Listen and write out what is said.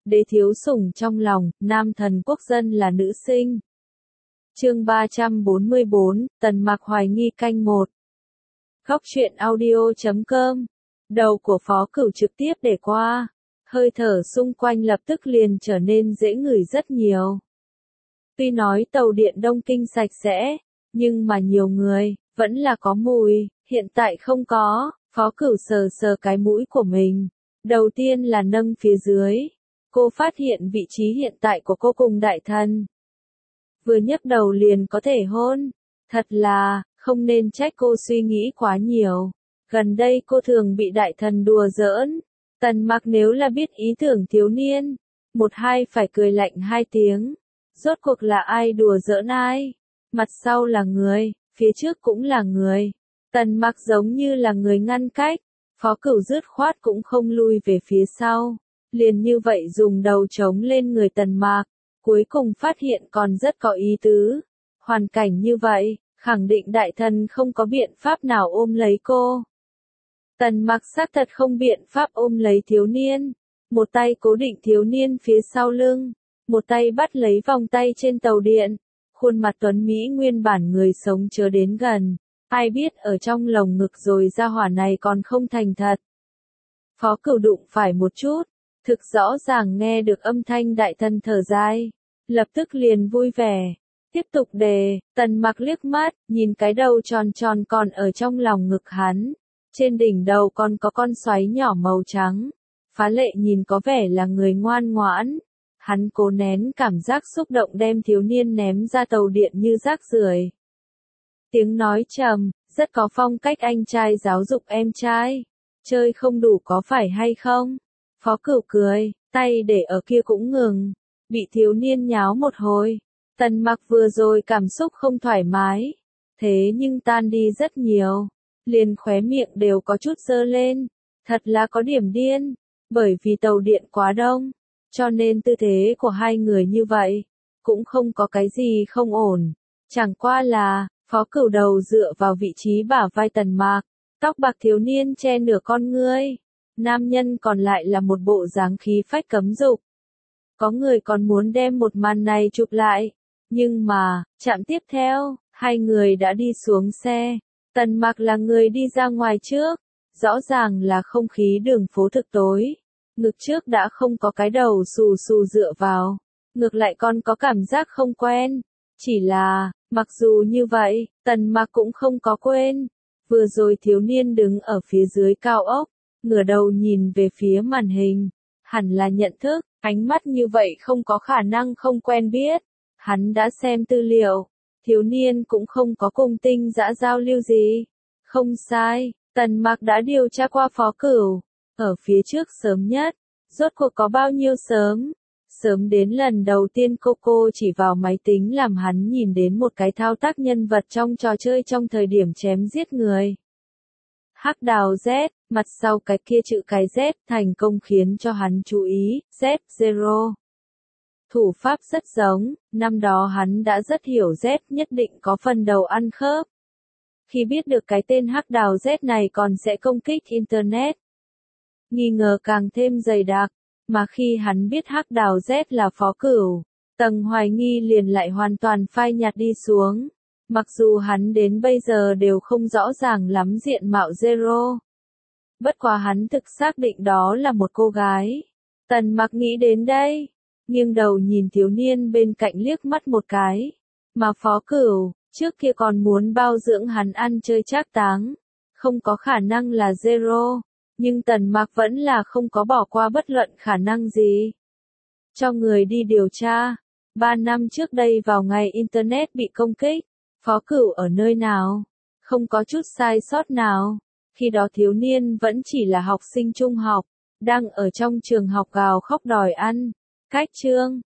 đế thiếu sủng trong lòng, nam thần quốc dân là nữ sinh. Chương 344, Tần Mạc hoài nghi canh 1. Góc truyện audio.com. Đầu của Phó Cửu trực tiếp để qua, hơi thở xung quanh lập tức liền trở nên dễ ngửi rất nhiều. Tuy nói tàu điện Đông Kinh sạch sẽ, nhưng mà nhiều người, vẫn là có mùi, hiện tại không có. Phó Cửu sờ sờ cái mũi của mình. Đầu tiên là nâng phía dưới. Cô phát hiện vị trí hiện tại của cô cùng đại thần. Vừa nhấc đầu liền có thể hôn. Thật là, không nên trách cô suy nghĩ quá nhiều. Gần đây cô thường bị đại thần đùa giỡn. Tần Mạc nếu là biết ý tưởng thiếu niên, một hai phải cười lạnh hai tiếng. Rốt cuộc là ai đùa giỡn ai? Mặt sau là người, phía trước cũng là người. Tần Mạc giống như là người ngăn cách. Phó Cửu dứt khoát cũng không lui về phía sau. Liền như vậy dùng đầu chống lên người Tần Mạc. Cuối cùng phát hiện còn rất có ý tứ. Hoàn cảnh như vậy, khẳng định đại thần không có biện pháp nào ôm lấy cô. Tần Mạc xác thật không biện pháp ôm lấy thiếu niên. Một tay cố định thiếu niên phía sau lưng. Một tay bắt lấy vòng tay trên tàu điện. Khuôn mặt tuấn Mỹ nguyên bản người sống chớ đến gần. Ai biết ở trong lồng ngực rồi ra hỏa này còn không thành thật. Phó Cửu đụng phải một chút. Thực rõ ràng nghe được âm thanh đại thần thở dài. Lập tức liền vui vẻ. Tiếp tục đề, Tần Mạc liếc mắt, nhìn cái đầu tròn tròn còn ở trong lòng ngực hắn. Trên đỉnh đầu còn có con xoáy nhỏ màu trắng. Phá lệ nhìn có vẻ là người ngoan ngoãn. Hắn cố nén cảm giác xúc động đem thiếu niên ném ra tàu điện như rác rưởi. Tiếng nói trầm, rất có phong cách anh trai giáo dục em trai. Chơi không đủ có phải hay không? Phó Cửu cười, tay để ở kia cũng ngừng. Bị thiếu niên nháo một hồi. Tần Mạc vừa rồi cảm xúc không thoải mái. Thế nhưng tan đi rất nhiều. Liền khóe miệng đều có chút dơ lên. Thật là có điểm điên. Bởi vì tàu điện quá đông. Cho nên tư thế của hai người như vậy. Cũng không có cái gì không ổn. Chẳng qua là, Phó Cửu đầu dựa vào vị trí bả vai Tần Mạc. Tóc bạc thiếu niên che nửa con ngươi. Nam nhân còn lại là một bộ dáng khí phách cấm dục. Có người còn muốn đem một màn này chụp lại. Nhưng mà, chạm tiếp theo, hai người đã đi xuống xe. Tần Mạc là người đi ra ngoài trước. Rõ ràng là không khí đường phố thực tối. Ngực trước đã không có cái đầu xù xù dựa vào. Ngược lại còn có cảm giác không quen. Chỉ là, mặc dù như vậy, Tần Mạc cũng không có quên. Vừa rồi thiếu niên đứng ở phía dưới cao ốc. Ngửa đầu nhìn về phía màn hình. Hẳn là nhận thức, ánh mắt như vậy không có khả năng không quen biết. Hắn đã xem tư liệu. Thiếu niên cũng không có cùng Tinh Dã giao lưu gì. Không sai, Tần Mạc đã điều tra qua Phó Cửu. Ở phía trước sớm nhất. Rốt cuộc có bao nhiêu sớm? Sớm đến lần đầu tiên cô chỉ vào máy tính làm hắn nhìn đến một cái thao tác nhân vật trong trò chơi trong thời điểm chém giết người. Hắc Đào Z, mặt sau cái kia chữ cái Z thành công khiến cho hắn chú ý, Z0. Thủ pháp rất giống, năm đó hắn đã rất hiểu Z nhất định có phần đầu ăn khớp. Khi biết được cái tên Hắc Đào Z này còn sẽ công kích Internet. Nghi ngờ càng thêm dày đặc, mà khi hắn biết Hắc Đào Z là Phó Cửu, tầng hoài nghi liền lại hoàn toàn phai nhạt đi xuống. Mặc dù hắn đến bây giờ đều không rõ ràng lắm diện mạo Zero. Bất quá hắn thực xác định đó là một cô gái. Tần Mạc nghĩ đến đây, nghiêng đầu nhìn thiếu niên bên cạnh liếc mắt một cái. Mà Phó Cửu, trước kia còn muốn bao dưỡng hắn ăn chơi trác táng. Không có khả năng là Zero. Nhưng Tần Mạc vẫn là không có bỏ qua bất luận khả năng gì. Cho người đi điều tra. 3 năm trước đây vào ngày Internet bị công kích. Phó Cửu ở nơi nào? Không có chút sai sót nào. Khi đó thiếu niên vẫn chỉ là học sinh trung học. Đang ở trong trường học gào khóc đòi ăn. Cách chương.